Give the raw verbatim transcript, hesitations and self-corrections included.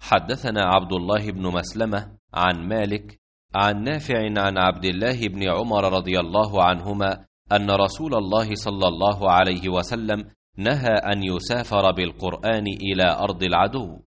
حدثنا عبد الله بن مسلمة عن مالك عن نافع عن عبد الله بن عمر رضي الله عنهما أن رسول الله صلى الله عليه وسلم نهى أن يسافر بالقرآن إلى أرض العدو،